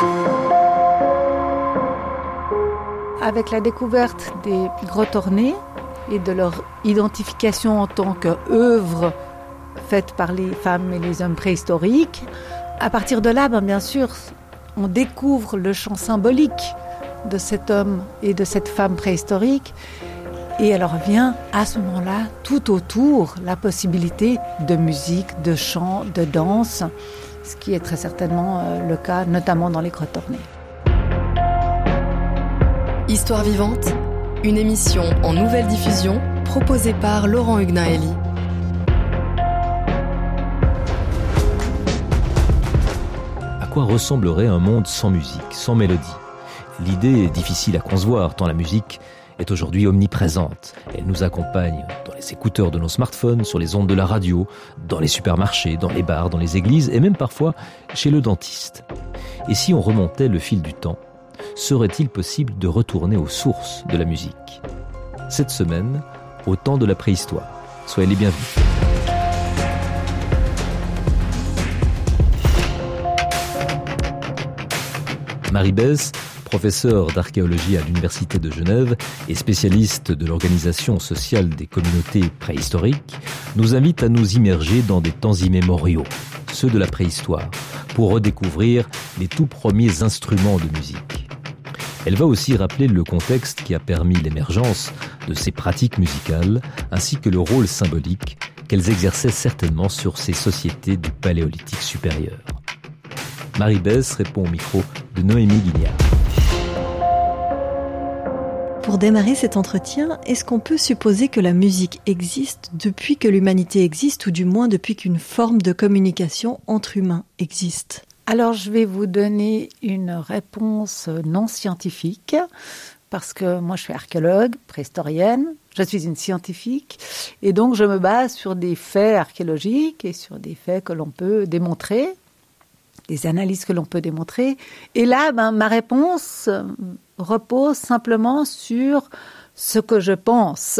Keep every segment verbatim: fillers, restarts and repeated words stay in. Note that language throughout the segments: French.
Avec la découverte des grottes ornées et de leur identification en tant qu'œuvre faite par les femmes et les hommes préhistoriques, à partir de là, ben bien sûr, on découvre le champ symbolique de cet homme et de cette femme préhistorique. Et alors vient à ce moment-là, tout autour, la possibilité de musique, de chant, de danse, ce qui est très certainement le cas, notamment dans les grottes ornées. Histoire vivante, une émission en nouvelle diffusion proposée par Laurent Hugnaeli. À quoi ressemblerait un monde sans musique, sans mélodie ? L'idée est difficile à concevoir tant la musique est aujourd'hui omniprésente. Elle nous accompagne dans les écouteurs de nos smartphones, sur les ondes de la radio, dans les supermarchés, dans les bars, dans les églises et même parfois chez le dentiste. Et si on remontait le fil du temps, serait-il possible de retourner aux sources de la musique ? Cette semaine, au temps de la préhistoire. Soyez les bienvenus. Marie Besse, professeure d'archéologie à l'Université de Genève et spécialiste de l'organisation sociale des communautés préhistoriques, nous invite à nous immerger dans des temps immémoriaux, ceux de la préhistoire, pour redécouvrir les tout premiers instruments de musique. Elle va aussi rappeler le contexte qui a permis l'émergence de ces pratiques musicales, ainsi que le rôle symbolique qu'elles exerçaient certainement sur ces sociétés du Paléolithique supérieur. Marie Besse répond au micro de Noémie Guignard. Pour démarrer cet entretien, est-ce qu'on peut supposer que la musique existe depuis que l'humanité existe, ou du moins depuis qu'une forme de communication entre humains existe ? Alors, je vais vous donner une réponse non scientifique, parce que moi, je suis archéologue, préhistorienne, je suis une scientifique, et donc je me base sur des faits archéologiques et sur des faits que l'on peut démontrer, des analyses que l'on peut démontrer. Et là, ben, ma réponse repose simplement sur ce que je pense.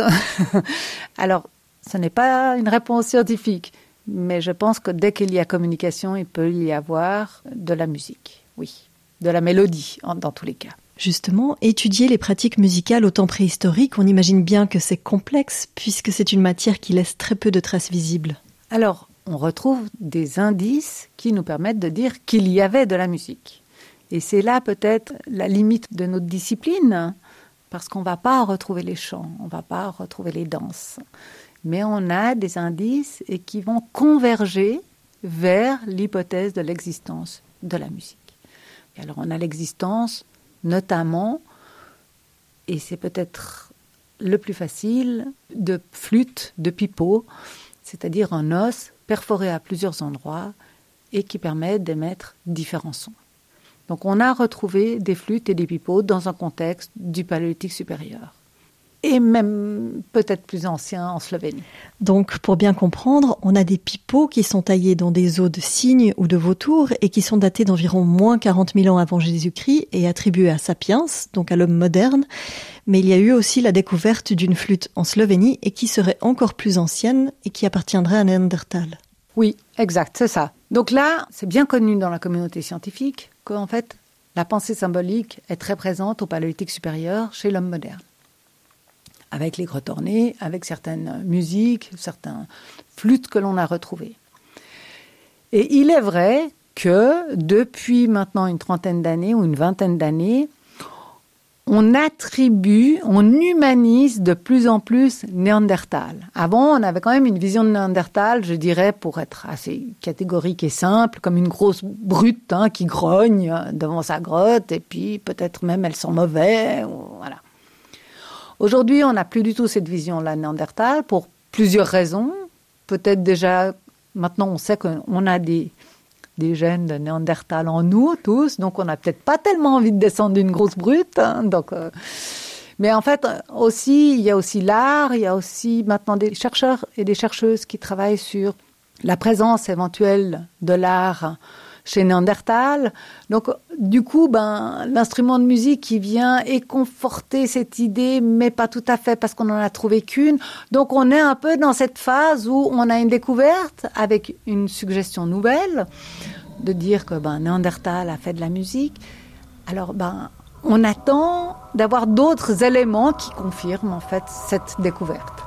Alors, ce n'est pas une réponse scientifique, mais je pense que dès qu'il y a communication, il peut y avoir de la musique, oui, de la mélodie, dans tous les cas. Justement, étudier les pratiques musicales au temps préhistorique, on imagine bien que c'est complexe, puisque c'est une matière qui laisse très peu de traces visibles. Alors, on retrouve des indices qui nous permettent de dire qu'il y avait de la musique. Et c'est là peut-être la limite de notre discipline, parce qu'on ne va pas retrouver les chants, on ne va pas retrouver les danses. Mais on a des indices et qui vont converger vers l'hypothèse de l'existence de la musique. Et alors on a l'existence notamment, et c'est peut-être le plus facile, de flûtes, de pipeaux, c'est-à-dire un os perforé à plusieurs endroits et qui permet d'émettre différents sons. Donc on a retrouvé des flûtes et des pipeaux dans un contexte du Paléolithique supérieur. Et même peut-être plus ancien en Slovénie. Donc, pour bien comprendre, on a des pipeaux qui sont taillés dans des os de cygnes ou de vautours et qui sont datés d'environ moins quarante mille ans avant Jésus-Christ et attribués à Sapiens, donc à l'homme moderne. Mais il y a eu aussi la découverte d'une flûte en Slovénie et qui serait encore plus ancienne et qui appartiendrait à Néandertal. Oui, exact, c'est ça. Donc là, c'est bien connu dans la communauté scientifique qu'en fait, la pensée symbolique est très présente au Paléolithique supérieur chez l'homme moderne. Avec les grottes ornées, avec certaines musiques, certaines flûtes que l'on a retrouvées. Et il est vrai que depuis maintenant une trentaine d'années ou une vingtaine d'années, on attribue, on humanise de plus en plus Néandertal. Avant, on avait quand même une vision de Néandertal, je dirais, pour être assez catégorique et simple, comme une grosse brute hein, qui grogne devant sa grotte, et puis peut-être même elle sent mauvais, ou, voilà. Aujourd'hui, on n'a plus du tout cette vision-là de Néandertal pour plusieurs raisons. Peut-être déjà, maintenant on sait qu'on a des, des gènes de Néandertal en nous tous, donc on n'a peut-être pas tellement envie de descendre d'une grosse brute. Hein, donc, euh... Mais en fait, aussi, il y a aussi l'art, il y a aussi maintenant des chercheurs et des chercheuses qui travaillent sur la présence éventuelle de l'art chez Néandertal. Donc, du coup, ben, l'instrument de musique qui vient est conforter cette idée, mais pas tout à fait parce qu'on n'en a trouvé qu'une. Donc, on est un peu dans cette phase où on a une découverte avec une suggestion nouvelle. de dire que ben, Néandertal a fait de la musique, alors ben, on attend d'avoir d'autres éléments qui confirment en fait cette découverte.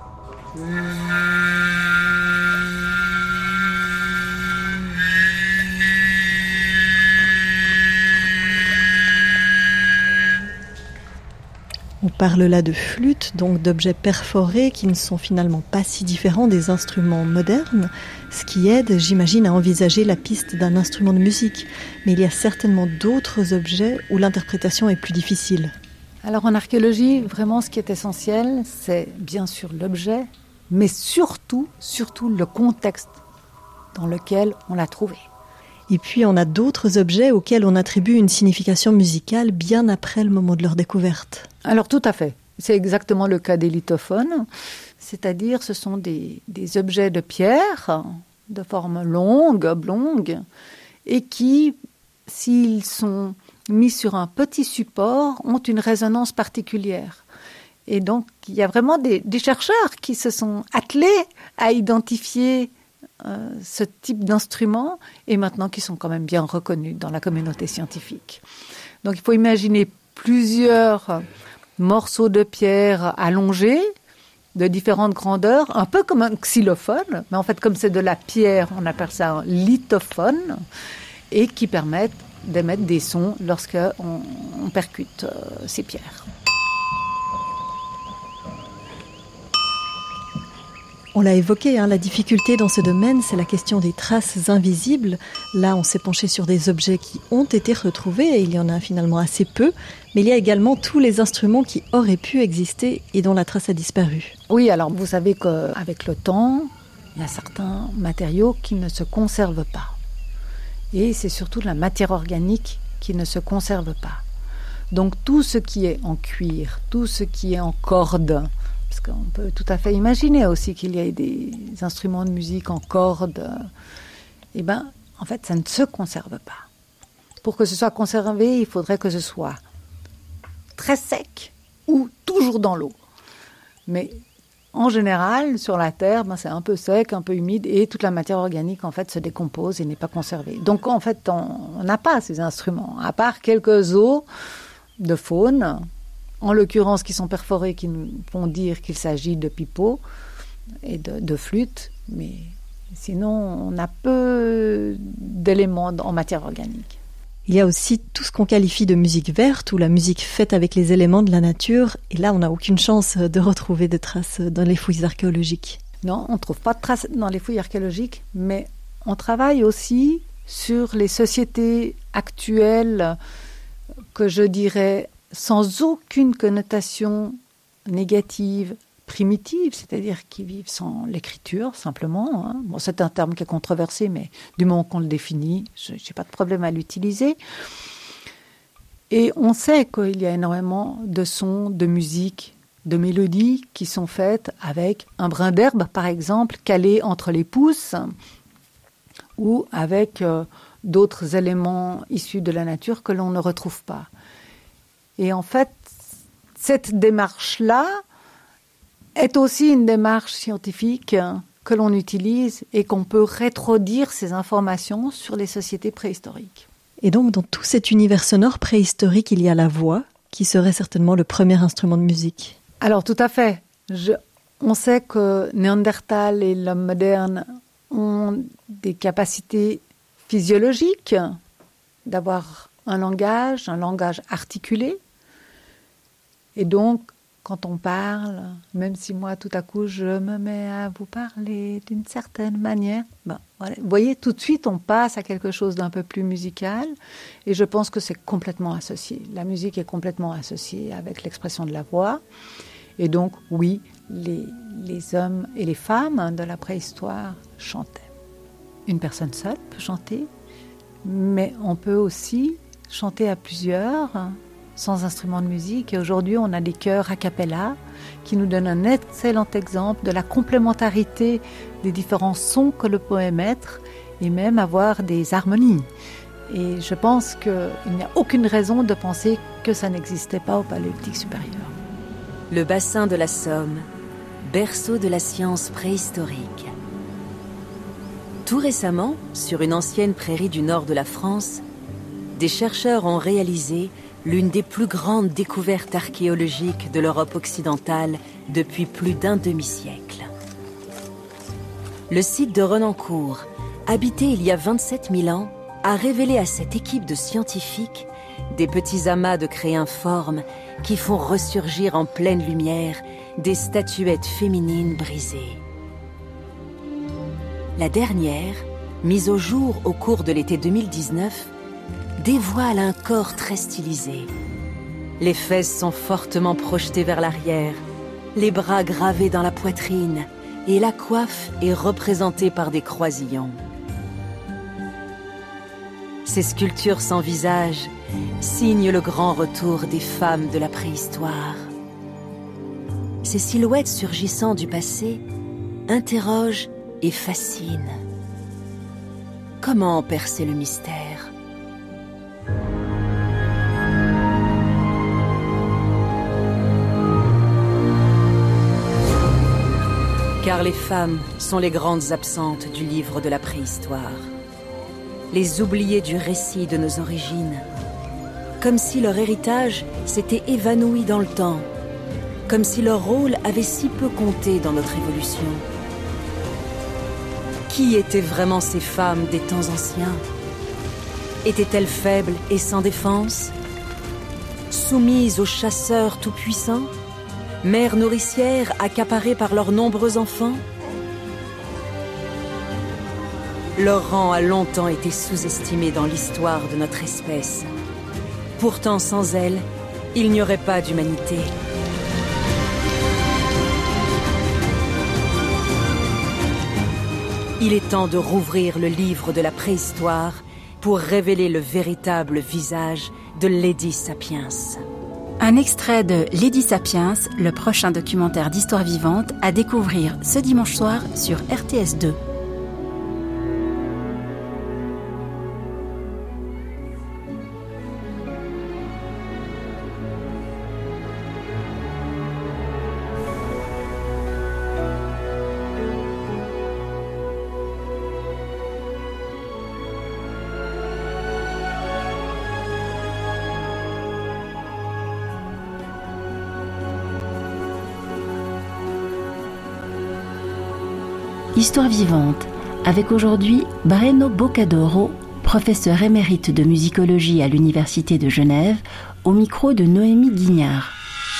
On parle là de flûtes, donc d'objets perforés qui ne sont finalement pas si différents des instruments modernes, ce qui aide, j'imagine, à envisager la piste d'un instrument de musique. Mais il y a certainement d'autres objets où l'interprétation est plus difficile. Alors en archéologie, vraiment ce qui est essentiel, c'est bien sûr l'objet, mais surtout, surtout le contexte dans lequel on l'a trouvé. Et puis on a d'autres objets auxquels on attribue une signification musicale bien après le moment de leur découverte. Alors tout à fait. C'est exactement le cas des lithophones. C'est-à-dire ce sont des, des objets de pierre de forme longue, oblongue, et qui, s'ils sont mis sur un petit support, ont une résonance particulière. Et donc il y a vraiment des, des chercheurs qui se sont attelés à identifier Euh, ce type d'instruments et maintenant qui sont quand même bien reconnus dans la communauté scientifique. Donc il faut imaginer plusieurs morceaux de pierre allongés de différentes grandeurs, un peu comme un xylophone, mais en fait comme c'est de la pierre, on appelle ça un lithophone, et qui permettent d'émettre des sons lorsqu'on on percute euh, ces pierres. On l'a évoqué, hein, la difficulté dans ce domaine, c'est la question des traces invisibles. Là, on s'est penché sur des objets qui ont été retrouvés, et il y en a finalement assez peu. Mais il y a également tous les instruments qui auraient pu exister et dont la trace a disparu. Oui, alors vous savez qu'avec le temps, il y a certains matériaux qui ne se conservent pas. Et c'est surtout la matière organique qui ne se conserve pas. Donc tout ce qui est en cuir, tout ce qui est en corde, parce qu'on peut tout à fait imaginer aussi qu'il y ait des instruments de musique en corde, eh bien, en fait, ça ne se conserve pas. Pour que ce soit conservé, il faudrait que ce soit très sec ou toujours dans l'eau. Mais en général, sur la Terre, ben, c'est un peu sec, un peu humide, et toute la matière organique, en fait, se décompose et n'est pas conservée. Donc, en fait, on n'a pas ces instruments, à part quelques os de faune, en l'occurrence qui sont perforés, qui nous font dire qu'il s'agit de pipeaux et de, de flûtes, mais sinon on a peu d'éléments en matière organique. Il y a aussi tout ce qu'on qualifie de musique verte, ou la musique faite avec les éléments de la nature, et là on n'a aucune chance de retrouver des traces dans les fouilles archéologiques. Non, on ne trouve pas de traces dans les fouilles archéologiques, mais on travaille aussi sur les sociétés actuelles que je dirais sans aucune connotation négative, primitive, c'est-à-dire qui vivent sans l'écriture, simplement. Hein. Bon, c'est un terme qui est controversé, mais du moment qu'on le définit, je n'ai pas de problème à l'utiliser. Et on sait qu'il y a énormément de sons, de musique, de mélodies qui sont faites avec un brin d'herbe, par exemple, calé entre les pouces, ou avec euh, d'autres éléments issus de la nature que l'on ne retrouve pas. Et en fait, cette démarche-là est aussi une démarche scientifique que l'on utilise et qu'on peut rétrodire ces informations sur les sociétés préhistoriques. Et donc, dans tout cet univers sonore préhistorique, il y a la voix, qui serait certainement le premier instrument de musique. Alors, tout à fait. Je, on sait que Néandertal et l'homme moderne ont des capacités physiologiques d'avoir un langage, un langage articulé. Et donc, quand on parle, même si moi, tout à coup, je me mets à vous parler d'une certaine manière, ben, voilà. Vous voyez, tout de suite, on passe à quelque chose d'un peu plus musical. Et je pense que c'est complètement associé. La musique est complètement associée avec l'expression de la voix. Et donc, oui, les, les hommes et les femmes de la préhistoire chantaient. Une personne seule peut chanter, mais on peut aussi chanter à plusieurs, sans instrument de musique. Et aujourd'hui, on a des chœurs a cappella qui nous donnent un excellent exemple de la complémentarité des différents sons que l'on peut émettre et même avoir des harmonies. Et je pense qu'il n'y a aucune raison de penser que ça n'existait pas au Paléolithique supérieur. Le bassin de la Somme, berceau de la science préhistorique. Tout récemment, sur une ancienne prairie du nord de la France, des chercheurs ont réalisé l'une des plus grandes découvertes archéologiques de l'Europe occidentale depuis plus d'un demi-siècle. Le site de Renancourt, habité il y a vingt-sept mille ans, a révélé à cette équipe de scientifiques des petits amas de créiformes qui font ressurgir en pleine lumière des statuettes féminines brisées. La dernière, mise au jour au cours de l'été deux mille dix-neuf, dévoile un corps très stylisé. Les fesses sont fortement projetées vers l'arrière, les bras gravés dans la poitrine et la coiffe est représentée par des croisillons. Ces sculptures sans visage signent le grand retour des femmes de la préhistoire. Ces silhouettes surgissant du passé interrogent et fascinent. Comment percer le mystère ? Car les femmes sont les grandes absentes du livre de la préhistoire. Les oubliées du récit de nos origines. Comme si leur héritage s'était évanoui dans le temps. Comme si leur rôle avait si peu compté dans notre évolution. Qui étaient vraiment ces femmes des temps anciens ? Étaient-elles faibles et sans défense ? Soumises aux chasseurs tout-puissants ? Mères nourricières accaparées par leurs nombreux enfants ? Leur rang a longtemps été sous-estimé dans l'histoire de notre espèce. Pourtant, sans elles, il n'y aurait pas d'humanité. Il est temps de rouvrir le livre de la préhistoire pour révéler le véritable visage de Lady Sapiens. Un extrait de Lady Sapiens, le prochain documentaire d'histoire vivante, à découvrir ce dimanche soir sur R T S deux. Histoire vivante, avec aujourd'hui Breno Boccadoro, professeur émérite de musicologie à l'Université de Genève, au micro de Noémie Guignard.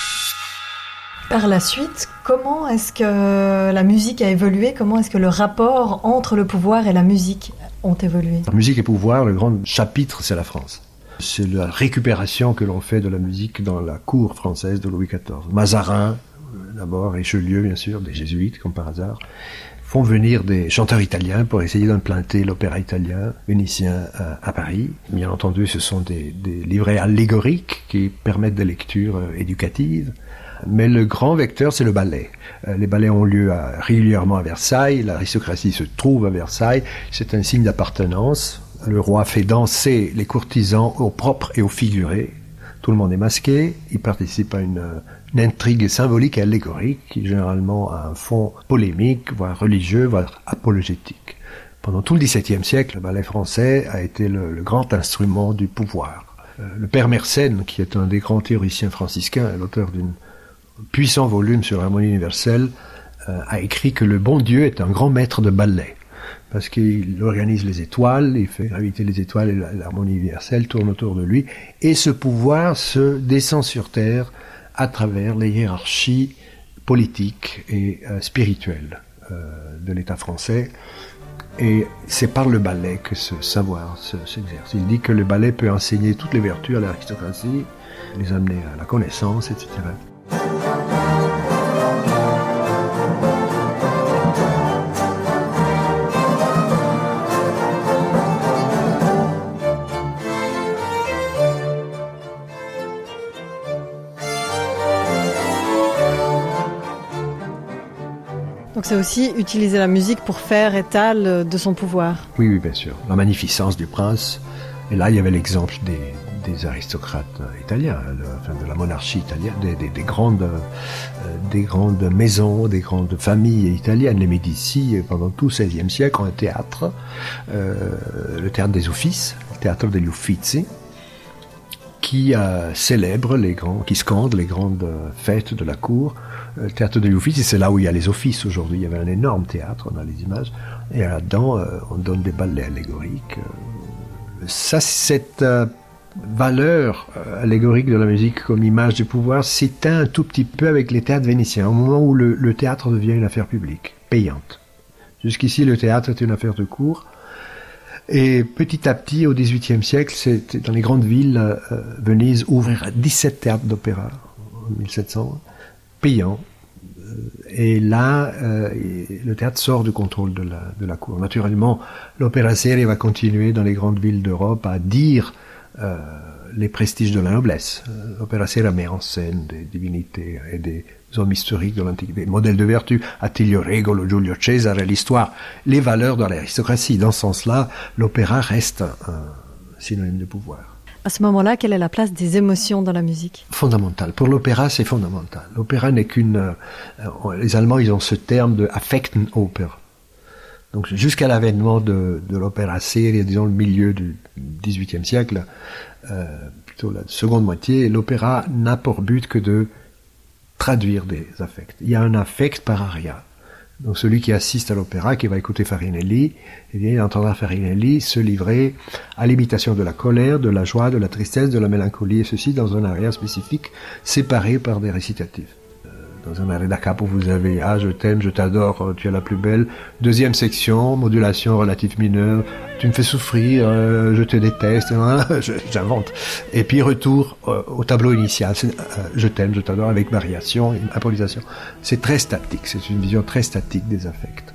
Par la suite, comment est-ce que la musique a évolué ? Comment est-ce que le rapport entre le pouvoir et la musique ont évolué ? La musique et pouvoir, le grand chapitre, c'est la France. C'est la récupération que l'on fait de la musique dans la cour française de Louis quatorze. Mazarin, d'abord, Richelieu, bien sûr, des jésuites, comme par hasard, font venir des chanteurs italiens pour essayer d'implanter l'opéra italien vénitien à, à Paris. Bien entendu, ce sont des, des livrets allégoriques qui permettent des lectures euh, éducatives. Mais le grand vecteur, c'est le ballet. Euh, les ballets ont lieu à, régulièrement à Versailles. L'aristocratie se trouve à Versailles. C'est un signe d'appartenance. Le roi fait danser les courtisans au propre et au figuré. Tout le monde est masqué. Il participe à une... une intrigue symbolique et allégorique qui généralement a un fond polémique, voire religieux, voire apologétique. Pendant tout le dix-septième siècle, le ballet français a été le, le grand instrument du pouvoir. Euh, le père Mersenne, qui est un des grands théoriciens franciscains, l'auteur d'un puissant volume sur l'harmonie universelle, euh, a écrit que le bon Dieu est un grand maître de ballet. Parce qu'il organise les étoiles, il fait graviter les étoiles et l'harmonie universelle tourne autour de lui. Et ce pouvoir se descend sur terre à travers les hiérarchies politiques et euh, spirituelles euh, de l'État français. Et c'est par le ballet que ce savoir se, s'exerce. Il dit que le ballet peut enseigner toutes les vertus à l'aristocratie, les amener à la connaissance, et cetera. Donc c'est aussi utiliser la musique pour faire étal de son pouvoir. Oui, oui, bien sûr. La magnificence du prince Et là, il y avait l'exemple des, des aristocrates italiens, de, enfin, de la monarchie italienne, des, des, des, grandes, euh, des grandes maisons, des grandes familles italiennes. Les Médicis, pendant tout le seizième siècle, ont un théâtre, euh, le théâtre des Offices, le théâtre degli Uffizi, qui euh, célèbre les grands, qui scande les grandes euh, fêtes de la cour. Le théâtre degli Uffizi, c'est là où il y a les offices aujourd'hui. Il y avait un énorme théâtre, on a les images, et là-dedans, euh, on donne des ballets allégoriques. Ça, cette euh, valeur euh, allégorique de la musique comme image du pouvoir s'éteint un tout petit peu avec les théâtres vénitiens, au moment où le, le théâtre devient une affaire publique, payante. Jusqu'ici, le théâtre était une affaire de cour. Et petit à petit, au dix-huitième siècle, c'est dans les grandes villes, euh, Venise ouvrira dix-sept théâtres d'opéra en mille sept cents, payants. Et là, euh, le théâtre sort du contrôle de la, de la cour. Naturellement, l'opéra seria va continuer dans les grandes villes d'Europe à dire euh, les prestiges de la noblesse. L'opéra seria met en scène des divinités et des hommes historiques de l'Antiquité, modèles de vertu, Attilio Regolo, Giulio Cesare, l'histoire, les valeurs de l'aristocratie. Dans ce sens-là, l'opéra reste un synonyme de pouvoir. À ce moment-là, quelle est la place des émotions dans la musique ? Fondamental. Pour l'opéra, c'est fondamental. L'opéra n'est qu'une... Euh, les Allemands, ils ont ce terme de Affekten-Oper. Donc, jusqu'à l'avènement de, de l'opéra seria, disons le milieu du dix-huitième siècle, euh, plutôt la seconde moitié, l'opéra n'a pour but que de traduire des affects. Il y a un affect par aria. Donc celui qui assiste à l'opéra, qui va écouter Farinelli, eh bien, il entendra Farinelli se livrer à l'imitation de la colère, de la joie, de la tristesse, de la mélancolie, et ceci dans un aria spécifique, séparé par des récitatifs. Dans un aria da capo, vous avez « Ah, je t'aime, je t'adore, tu es la plus belle ». Deuxième section, modulation relative mineure, « Tu me fais souffrir, euh, je te déteste hein, », j'invente. Et puis retour euh, au tableau initial, euh, « Je t'aime, je t'adore » avec variation, improvisation. C'est très statique, c'est une vision très statique des affects.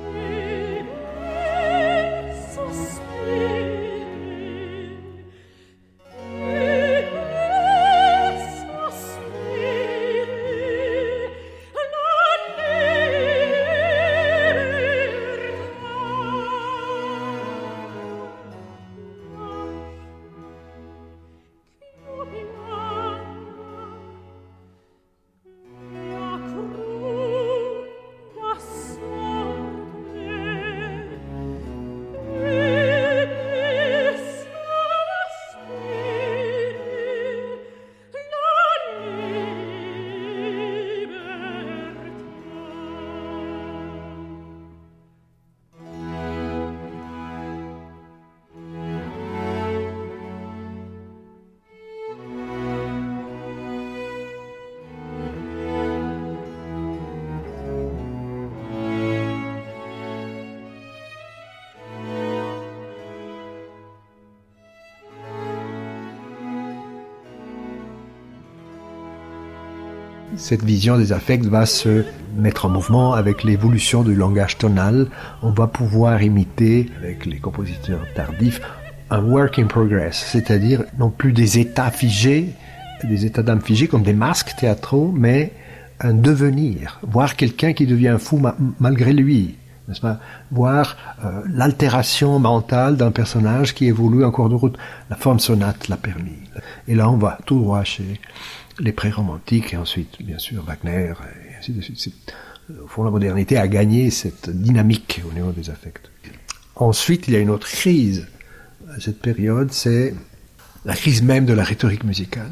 Cette vision des affects va se mettre en mouvement avec l'évolution du langage tonal. On va pouvoir imiter, avec les compositeurs tardifs, un work in progress, c'est-à-dire non plus des états figés, des états d'âme figés comme des masques théâtraux, mais un devenir, voir quelqu'un qui devient fou ma- malgré lui, n'est-ce pas ? Voir euh, l'altération mentale d'un personnage qui évolue en cours de route. La forme sonate l'a permis. Et là, on va tout droit chez les pré-romantiques, et ensuite, bien sûr, Wagner, et ainsi de suite. C'est, au fond, la modernité a gagné cette dynamique au niveau des affects. Ensuite, il y a une autre crise à cette période, c'est la crise même de la rhétorique musicale.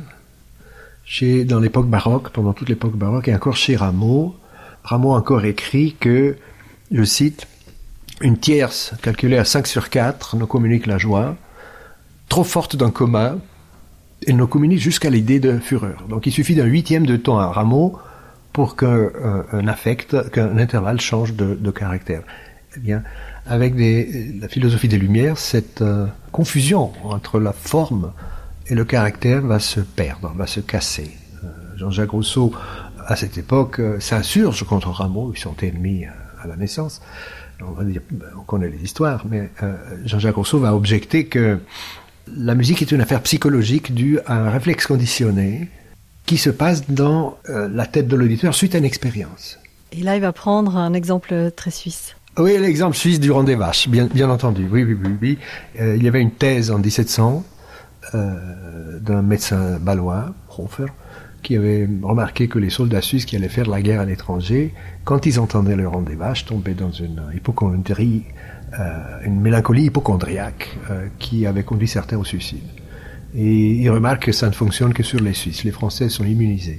Chez, dans l'époque baroque, pendant toute l'époque baroque, et encore chez Rameau, Rameau a encore écrit que, je cite, « Une tierce, calculée à cinq sur quatre, nous communique la joie, trop forte d'un commun, elle nous communique jusqu'à l'idée de fureur. » Donc il suffit d'un huitième de ton à Rameau pour qu'un un, un affect, qu'un intervalle change de, de caractère. Eh bien, avec des, la philosophie des Lumières, cette euh, confusion entre la forme et le caractère va se perdre, va se casser. Euh, Jean-Jacques Rousseau, à cette époque, euh, s'insurge contre Rameau, ils sont ennemis à, à la naissance. On va dire, on connaît les histoires, mais euh, Jean-Jacques Rousseau va objecter que la musique est une affaire psychologique due à un réflexe conditionné qui se passe dans euh, la tête de l'auditeur suite à une expérience. Et là, il va prendre un exemple très suisse. Oui, l'exemple suisse du rang des vaches, bien, bien entendu. Oui, oui, oui. oui. Euh, il y avait une thèse en dix-sept cents euh, d'un médecin bâlois, Hofer, qui avait remarqué que les soldats suisses qui allaient faire la guerre à l'étranger, quand ils entendaient le rang des vaches, tombaient dans une hypochondrie, euh, une mélancolie hypochondriaque euh, qui avait conduit certains au suicide. Et il remarque que ça ne fonctionne que sur les Suisses. Les Français sont immunisés.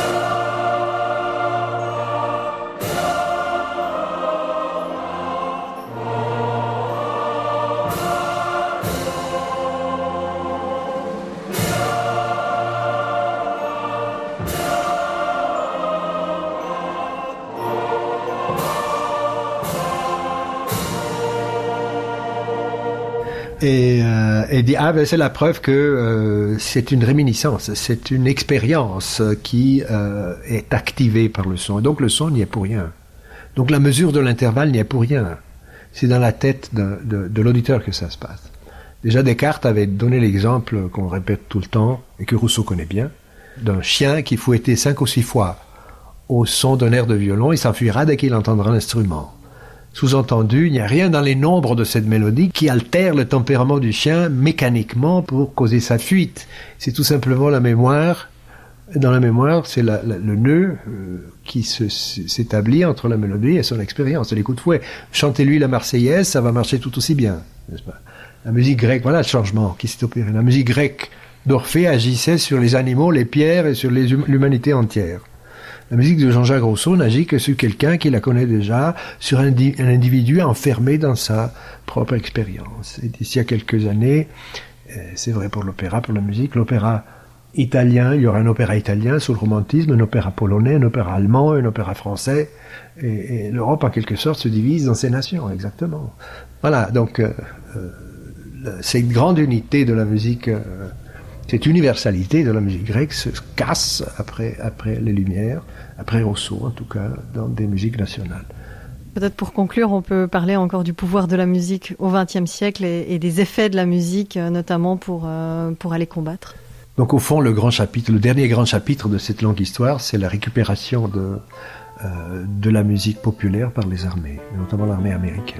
Et, euh, et dit, ah ben c'est la preuve que euh, c'est une réminiscence, c'est une expérience qui euh, est activée par le son. Et donc le son n'y est pour rien. Donc la mesure de l'intervalle n'y est pour rien. C'est dans la tête de, de, de l'auditeur que ça se passe. Déjà Descartes avait donné l'exemple qu'on répète tout le temps, et que Rousseau connaît bien, d'un chien qui fouetté cinq ou six fois au son d'un air de violon, il s'enfuira dès qu'il entendra l'instrument. Sous-entendu, il n'y a rien dans les nombres de cette mélodie qui altère le tempérament du chien mécaniquement pour causer sa fuite. C'est tout simplement la mémoire. Dans la mémoire, c'est la, la, le nœud euh, qui se, s'établit entre la mélodie et son expérience. C'est les coups de fouet. Chantez-lui la Marseillaise, ça va marcher tout aussi bien, n'est-ce pas? La musique grecque, voilà le changement qui s'est opéré. La musique grecque d'Orphée agissait sur les animaux, les pierres et sur les hum- l'humanité entière. La musique de Jean-Jacques Rousseau n'agit que sur quelqu'un qui la connaît déjà, sur un, di- un individu enfermé dans sa propre expérience. Et d'ici à quelques années, euh, c'est vrai pour l'opéra, pour la musique, l'opéra italien, il y aura un opéra italien sous le romantisme, un opéra polonais, un opéra allemand, un opéra français, et, et l'Europe en quelque sorte se divise dans ces nations, exactement. Voilà, donc euh, euh, cette grande unité de la musique... Euh, Cette universalité de la musique grecque se casse après, après les Lumières, après Rousseau en tout cas, dans des musiques nationales. Peut-être pour conclure, on peut parler encore du pouvoir de la musique au vingtième siècle et, et des effets de la musique, notamment pour, euh, pour aller combattre. Donc au fond, le grand chapitre, le dernier grand chapitre de cette longue histoire, c'est la récupération de, euh, de la musique populaire par les armées, notamment l'armée américaine.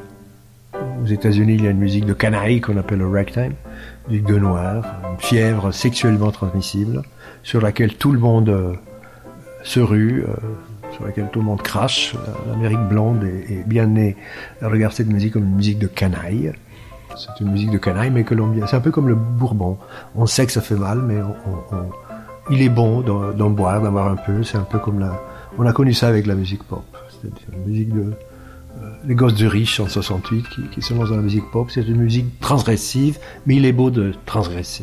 Aux États-Unis, il y a une musique de canaille qu'on appelle le ragtime, musique de noir, une fièvre sexuellement transmissible, sur laquelle tout le monde euh, se rue, euh, sur laquelle tout le monde crache. L'Amérique blonde est, est bien née. Elle regarde cette musique comme une musique de canaille. C'est une musique de canaille, mais colombienne. C'est un peu comme le bourbon. On sait que ça fait mal, mais on, on, on, il est bon d'en, d'en boire, d'en boire un peu. C'est un peu comme la... On a connu ça avec la musique pop. C'est-à-dire une musique de... Les Gosses du Riche en soixante-huit qui, qui se lancent dans la musique pop, c'est une musique transgressive, mais il est beau de transgresser.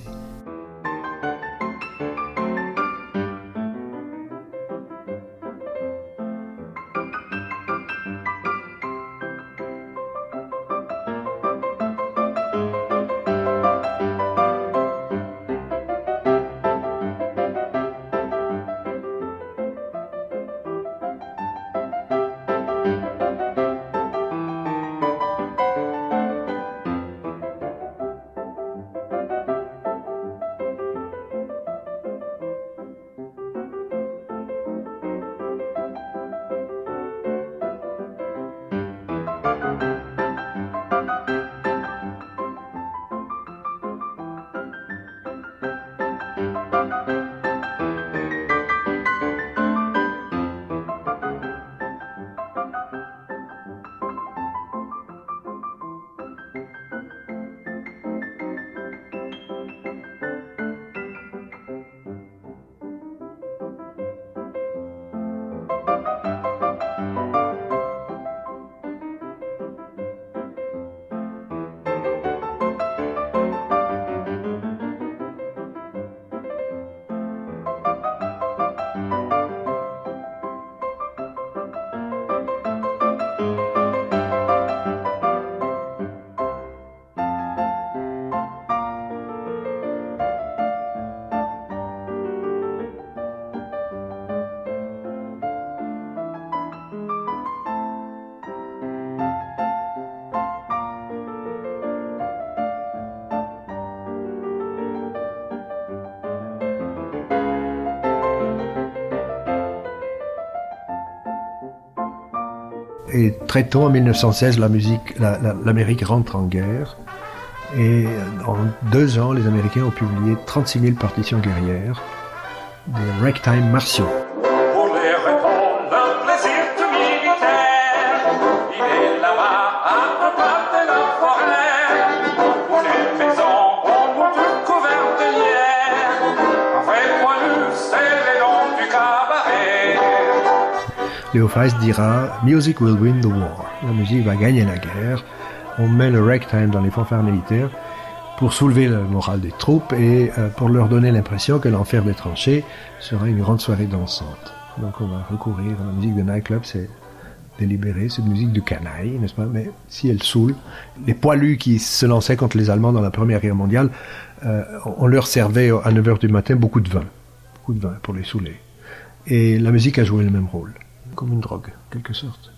Et très tôt, en mille neuf cent seize, la musique, la, la, l'Amérique rentre en guerre. Et en deux ans, les Américains ont publié trente-six mille partitions guerrières, des ragtime martiaux. Pour les répondre d'un plaisir tout militaire, il est là-bas à peu près de la forêt, où les maisons ont toutes couvertes de lierre, avec poilu, c'est les noms du cabaret. Leo Feist dira « Music will win the war ». La musique va gagner la guerre. On met le ragtime dans les fanfares militaires pour soulever le moral des troupes et euh, pour leur donner l'impression que l'enfer des tranchées sera une grande soirée dansante. Donc on va recourir à la musique de nightclub, c'est délibéré, c'est une musique de canaille, n'est-ce pas? Mais si elle saoule, les poilus qui se lançaient contre les Allemands dans la Première Guerre mondiale, euh, on leur servait à neuf heures du matin beaucoup de vin, beaucoup de vin pour les saouler. Et la musique a joué le même rôle, comme une drogue, en quelque sorte.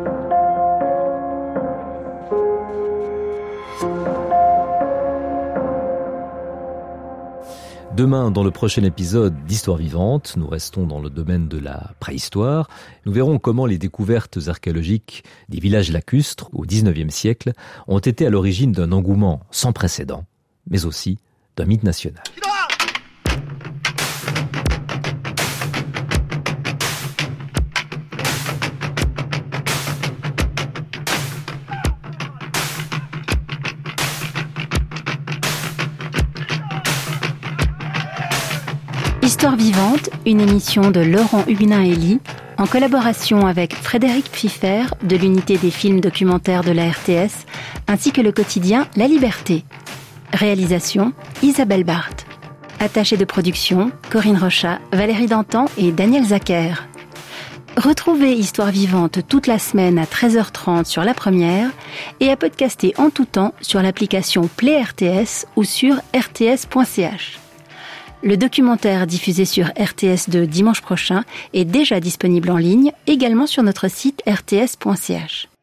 Demain, dans le prochain épisode d'Histoire vivante, nous restons dans le domaine de la préhistoire. Nous verrons comment les découvertes archéologiques des villages lacustres au dix-neuvième siècle ont été à l'origine d'un engouement sans précédent, mais aussi d'un mythe national. Histoire vivante, une émission de Laurent Huguenin-Elie, en collaboration avec Frédéric Pfiffer de l'unité des films documentaires de la R T S, ainsi que le quotidien La Liberté. Réalisation, Isabelle Barthes. Attachée de production, Corinne Rochat, Valérie Dantan et Daniel Zacher. Retrouvez Histoire vivante toute la semaine à treize heures trente sur La Première et à podcaster en tout temps sur l'application Play R T S ou sur r t s point c h. Le documentaire diffusé sur R T S deux dimanche prochain est déjà disponible en ligne, également sur notre site r t s point c h.